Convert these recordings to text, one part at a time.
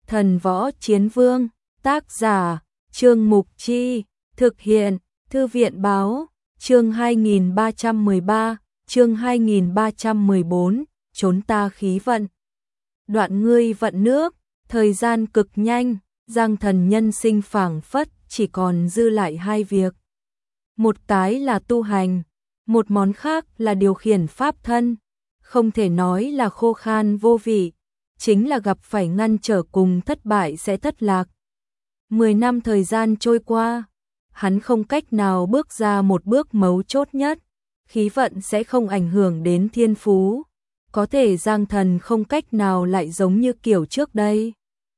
Thần Võ Chiến Vương, tác giả, Trương Mục Chi, thực hiện, Thư viện báo, chương 2313, chương 2314, trốn ta khí vận. Đoạn ngươi vận nước, thời gian cực nhanh, Giang Thần nhân sinh phảng phất chỉ còn dư lại hai việc. Một cái là tu hành, một món khác là điều khiển pháp thân, không thể nói là khô khan vô vị, chính là gặp phải ngăn trở cùng thất bại sẽ thất lạc. 10 năm thời gian trôi qua, hắn không cách nào bước ra một bước mấu chốt nhất, khí vận sẽ không ảnh hưởng đến thiên phú, có thể Giang Thần không cách nào lại giống như kiểu trước đây.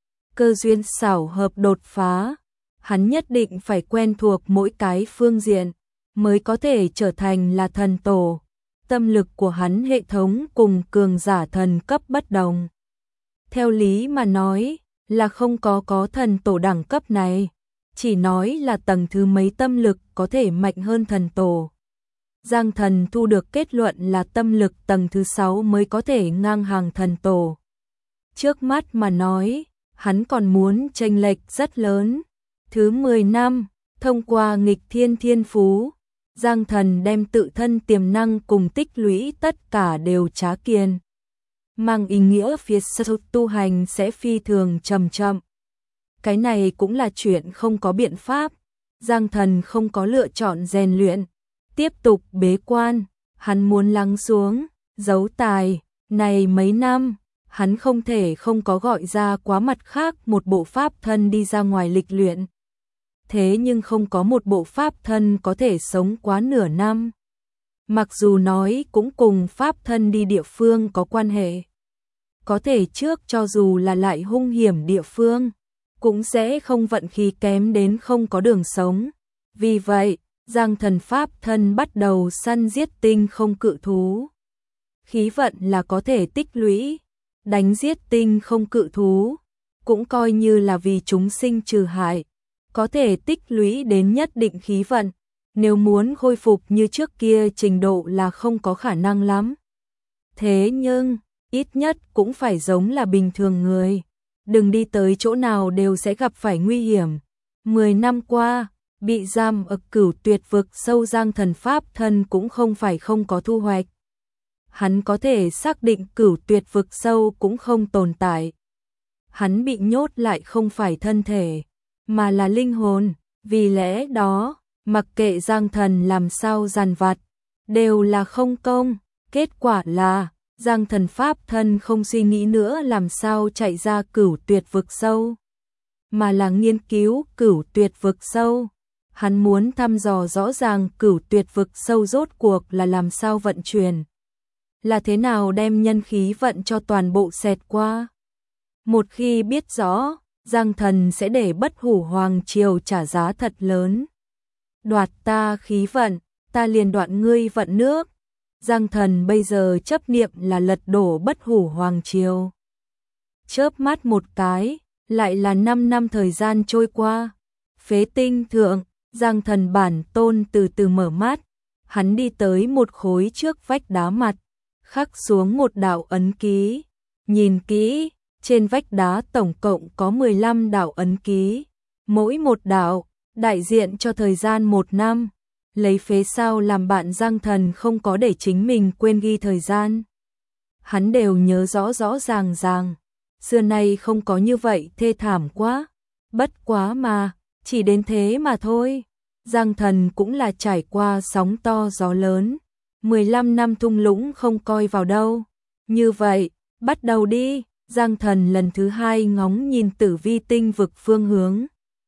Cơ duyên xảo hợp đột phá, hắn nhất định phải quen thuộc mỗi cái phương diện, mới có thể trở thành là thần tổ. Tâm lực của hắn hệ thống cùng cường giả thần cấp bất đồng. Theo lý mà nói, là không có thần tổ đẳng cấp này, chỉ nói là tầng thứ mấy tâm lực có thể mạnh hơn thần tổ. Giang Thần thu được kết luận là tâm lực tầng thứ 6 mới có thể ngang hàng thần tổ. Trước mắt mà nói, hắn còn muốn chênh lệch rất lớn. Thứ 10 năm, thông qua nghịch thiên thiên phú, Giang Thần đem tự thân tiềm năng cùng tích lũy tất cả đều trá kiên. Mang ý nghĩa phía sau tu hành sẽ phi thường chậm chậm. Cái này cũng là chuyện không có biện pháp. Giang Thần không có lựa chọn rèn luyện, tiếp tục bế quan, hắn muốn lắng xuống, giấu tài. Này mấy năm, hắn không thể không có gọi ra quá mặt khác một bộ pháp thân đi ra ngoài lịch luyện. Thế nhưng không có một bộ pháp thân có thể sống quá nửa năm. Mặc dù nói cũng cùng pháp thân đi địa phương có quan hệ. Có thể trước cho dù là lại hung hiểm địa phương, cũng sẽ không vận khí kém đến không có đường sống. Vì vậy, Giang Thần pháp thân bắt đầu săn giết tinh không cự thú. Khí vận là có thể tích lũy, đánh giết tinh không cự thú, cũng coi như là vì chúng sinh trừ hại. Có thể tích lũy đến nhất định khí vận, nếu muốn khôi phục như trước kia trình độ là không có khả năng lắm. Thế nhưng, ít nhất cũng phải giống là bình thường người, đừng đi tới chỗ nào đều sẽ gặp phải nguy hiểm. 10 năm qua, bị giam ở Cửu Tuyệt vực sâu Giang Thần pháp thân cũng không phải không có thu hoạch. Hắn có thể xác định Cửu Tuyệt vực sâu cũng không tồn tại. Hắn bị nhốt lại không phải thân thể, mà là linh hồn, vì lẽ đó, mặc kệ Giang Thần làm sao giàn vặt, đều là không công. Kết quả là, Giang Thần pháp thân không suy nghĩ nữa làm sao chạy ra Cửu Tuyệt vực sâu, mà là nghiên cứu Cửu Tuyệt vực sâu. Hắn muốn thăm dò rõ ràng Cửu Tuyệt vực sâu rốt cuộc là làm sao vận chuyển, là thế nào đem nhân khí vận cho toàn bộ xẹt qua. Một khi biết rõ, Giang Thần sẽ để Bất Hủ Hoàng Triều trả giá thật lớn. Đoạt ta khí vận, ta liền đoạn ngươi vận nước. Giang Thần bây giờ chấp niệm là lật đổ Bất Hủ Hoàng Triều. Chớp mắt một cái, lại là 5 năm thời gian trôi qua. Phế tinh thượng, Giang Thần bản tôn từ từ mở mắt. Hắn đi tới một khối trước vách đá mặt, khắc xuống một đạo ấn ký. Nhìn kỹ, trên vách đá tổng cộng có 15 đạo ấn ký, mỗi một đạo đại diện cho thời gian 1 năm. Lấy phế sao làm bạn Giang Thần không có để chính mình quên ghi thời gian. Hắn đều nhớ rõ rõ ràng ràng, xưa nay không có như vậy thê thảm quá. Bất quá mà, chỉ đến thế mà thôi. Giang Thần cũng là trải qua sóng to gió lớn, 15 năm thung lũng không coi vào đâu. Như vậy, bắt đầu đi. Giang Thần lần thứ 2 ngóng nhìn Tử Vi tinh vực phương hướng.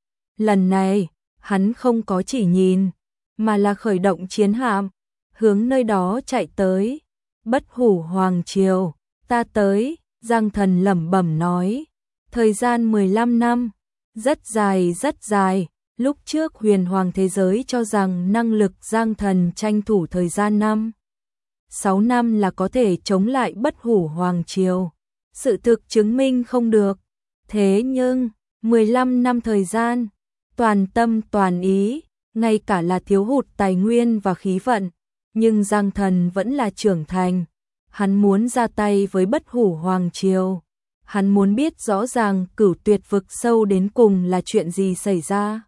Lần này, hắn không có chỉ nhìn, mà là khởi động chiến hạm, hướng nơi đó chạy tới. Bất Hủ Hoàng Triều, ta tới, Giang Thần lẩm bẩm nói. Thời gian 15 năm, rất dài. Lúc trước huyền hoàng thế giới cho rằng năng lực Giang Thần tranh thủ thời gian 6 năm là có thể chống lại Bất Hủ Hoàng Triều. Sự thực chứng minh không được. Thế nhưng, 15 năm thời gian, toàn tâm toàn ý, ngay cả là thiếu hụt tài nguyên và khí vận, nhưng Giang Thần vẫn là trưởng thành. Hắn muốn ra tay với Bất Hủ Hoàng Triều. Hắn muốn biết rõ ràng Cửu Tuyệt vực sâu đến cùng là chuyện gì xảy ra.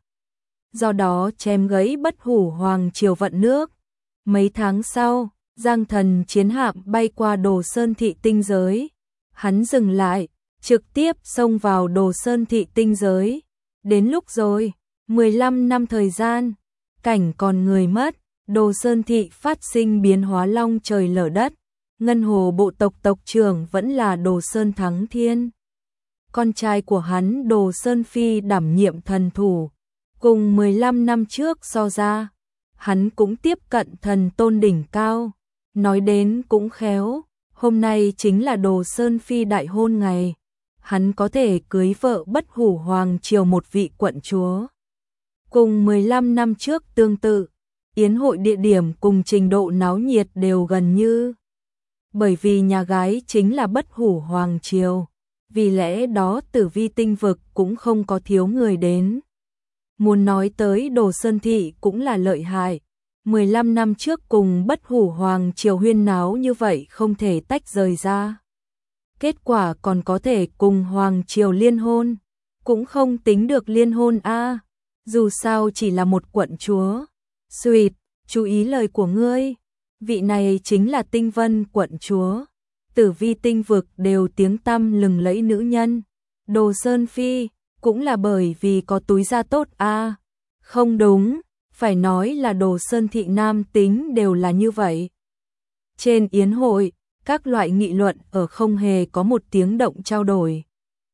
Do đó chém gãy Bất Hủ Hoàng Triều vận nước. Mấy tháng sau, Giang Thần chiến hạm bay qua Đồ Sơn thị tinh giới. Hắn dừng lại, trực tiếp xông vào Đồ Sơn thị tinh giới. Đến lúc rồi, 15 năm thời gian, cảnh còn người mất, Đồ Sơn thị phát sinh biến hóa long trời lở đất. Ngân Hồ bộ tộc tộc trưởng vẫn là Đồ Sơn Thắng Thiên. Con trai của hắn Đồ Sơn Phi đảm nhiệm thần thủ. Cùng 15 năm trước so ra, hắn cũng tiếp cận thần tôn đỉnh cao. Nói đến cũng khéo, hôm nay chính là Đồ Sơn Phi đại hôn ngày. Hắn có thể cưới vợ Bất Hủ Hoàng Triều một vị quận chúa. Cùng 15 năm trước tương tự, yến hội địa điểm cùng trình độ náo nhiệt đều gần như. Bởi vì nhà gái chính là Bất Hủ Hoàng Triều, vì lẽ đó Tử Vi tinh vực cũng không có thiếu người đến. Muốn nói tới Đồ Sơn thị cũng là lợi hại, 15 năm trước cùng Bất Hủ Hoàng Triều huyên náo như vậy không thể tách rời ra. Kết quả còn có thể cùng Hoàng Triều liên hôn, cũng không tính được liên hôn a, dù sao chỉ là một quận chúa. Xuyệt, chú ý lời của ngươi. Vị này chính là Tinh Vân quận chúa. Tử Vi tinh vực đều tiếng tăm lừng lẫy nữ nhân. Đồ Sơn Phi cũng là bởi vì có túi da tốt a. Không đúng, phải nói là Đồ Sơn thị nam tính đều là như vậy. Trên yến hội, các loại nghị luận ở không hề có một tiếng động trao đổi.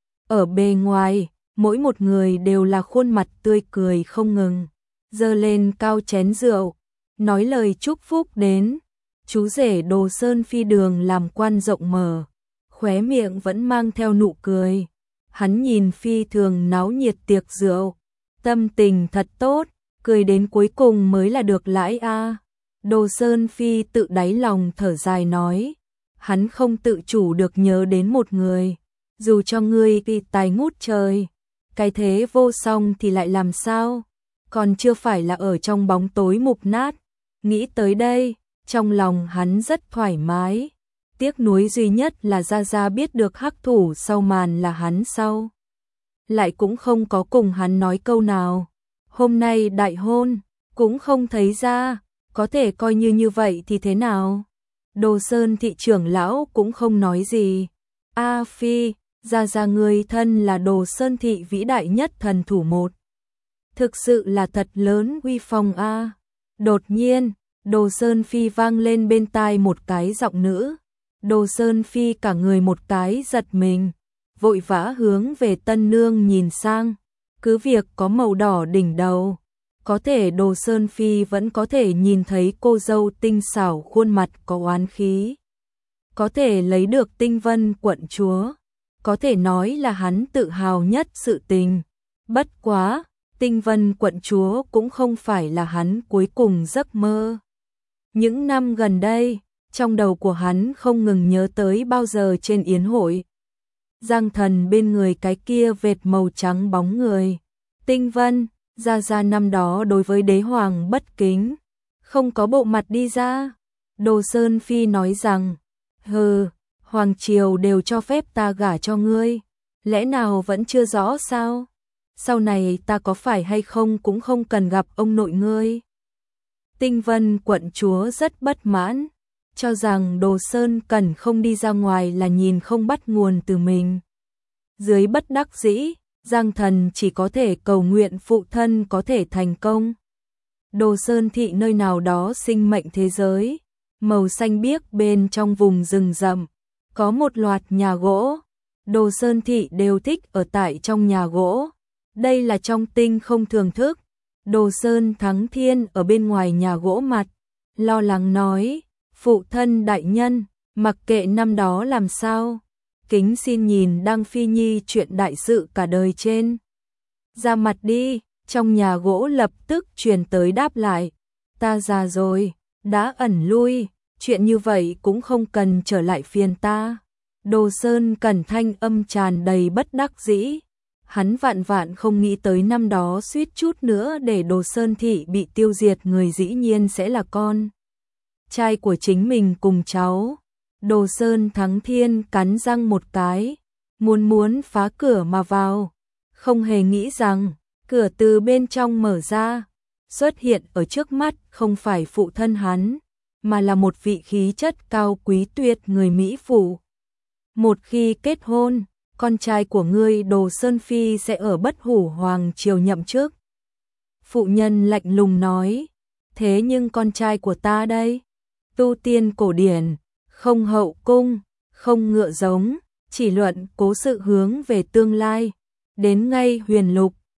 Ở bề ngoài, mỗi một người đều là khuôn mặt tươi cười không ngừng, giơ lên cao chén rượu, nói lời chúc phúc đến. Chú rể Đồ Sơn Phi đường làm quan rộng mở, khóe miệng vẫn mang theo nụ cười. Hắn nhìn phi thường náo nhiệt tiệc rượu, tâm tình thật tốt, cười đến cuối cùng mới là được lãi a. Đồ Sơn Phi tự đáy lòng thở dài nói, hắn không tự chủ được nhớ đến một người, dù cho ngươi vì tài ngút trời, cái thế vô song thì lại làm sao, còn chưa phải là ở trong bóng tối mục nát. Nghĩ tới đây, trong lòng hắn rất thoải mái. Tiếc nuối duy nhất là Gia Gia biết được hắc thủ sau màn là hắn sau. Lại cũng không có cùng hắn nói câu nào. Hôm nay đại hôn, cũng không thấy ra, có thể coi như vậy thì thế nào. Đồ Sơn thị trưởng lão cũng không nói gì. A Phi, Gia Gia người thân là Đồ Sơn thị vĩ đại nhất thần thủ một. Thực sự là thật lớn uy phong a. Đột nhiên, Đồ Sơn Phi vang lên bên tai một cái giọng nữ. Đồ Sơn Phi cả người một cái giật mình, vội vã hướng về tân nương nhìn sang. Cứ việc có màu đỏ đỉnh đầu, có thể Đồ Sơn Phi vẫn có thể nhìn thấy cô dâu tinh xảo khuôn mặt có oán khí. Có thể lấy được Tinh Vân quận chúa, có thể nói là hắn tự hào nhất sự tình. Bất quá, Tinh Vân quận chúa cũng không phải là hắn cuối cùng giấc mơ. Những năm gần đây, trong đầu của hắn không ngừng nhớ tới bao giờ trên yến hội. Giang Thần bên người cái kia vệt màu trắng bóng người. Tinh Vân, Gia Gia năm đó đối với đế hoàng bất kính, không có bộ mặt đi ra. Đồ Sơn Phi nói rằng, hừ, Hoàng Triều đều cho phép ta gả cho ngươi, lẽ nào vẫn chưa rõ sao? Sau này ta có phải hay không cũng không cần gặp ông nội ngươi. Tinh Vân quận chúa rất bất mãn, cho rằng Đồ Sơn Cẩn không đi ra ngoài là nhìn không bắt nguồn từ mình. Dưới bất đắc dĩ, Giang Thần chỉ có thể cầu nguyện phụ thân có thể thành công. Đồ Sơn thị nơi nào đó sinh mệnh thế giới, màu xanh biếc bên trong vùng rừng rậm, có một loạt nhà gỗ. Đồ Sơn thị đều thích ở tại trong nhà gỗ. Đây là trong tinh không thường thức. Đồ Sơn Thắng Thiên ở bên ngoài nhà gỗ mặt, lo lắng nói, phụ thân đại nhân, mặc kệ năm đó làm sao, kính xin nhìn Đăng Phi Nhi chuyện đại sự cả đời trên. Ra mặt đi, trong nhà gỗ lập tức truyền tới đáp lại, ta già rồi, đã ẩn lui, chuyện như vậy cũng không cần trở lại phiền ta. Đồ Sơn Cẩn thanh âm tràn đầy bất đắc dĩ. Hắn vạn vạn không nghĩ tới năm đó suýt chút nữa để Đồ Sơn thị bị tiêu diệt người dĩ nhiên sẽ là con trai của chính mình cùng cháu. Đồ Sơn Thắng Thiên cắn răng một cái, muốn phá cửa mà vào, không hề nghĩ rằng cửa từ bên trong mở ra, xuất hiện ở trước mắt không phải phụ thân hắn, mà là một vị khí chất cao quý tuyệt người Mỹ phụ. Một khi kết hôn, con trai của ngươi Đồ Sơn Phi sẽ ở Bất Hủ Hoàng triều nhậm chức. Phụ nhân lạnh lùng nói, thế nhưng con trai của ta đây, tu tiên cổ điển, không hậu cung, không ngựa giống, chỉ luận cố sự hướng về tương lai, đến ngay huyền lục,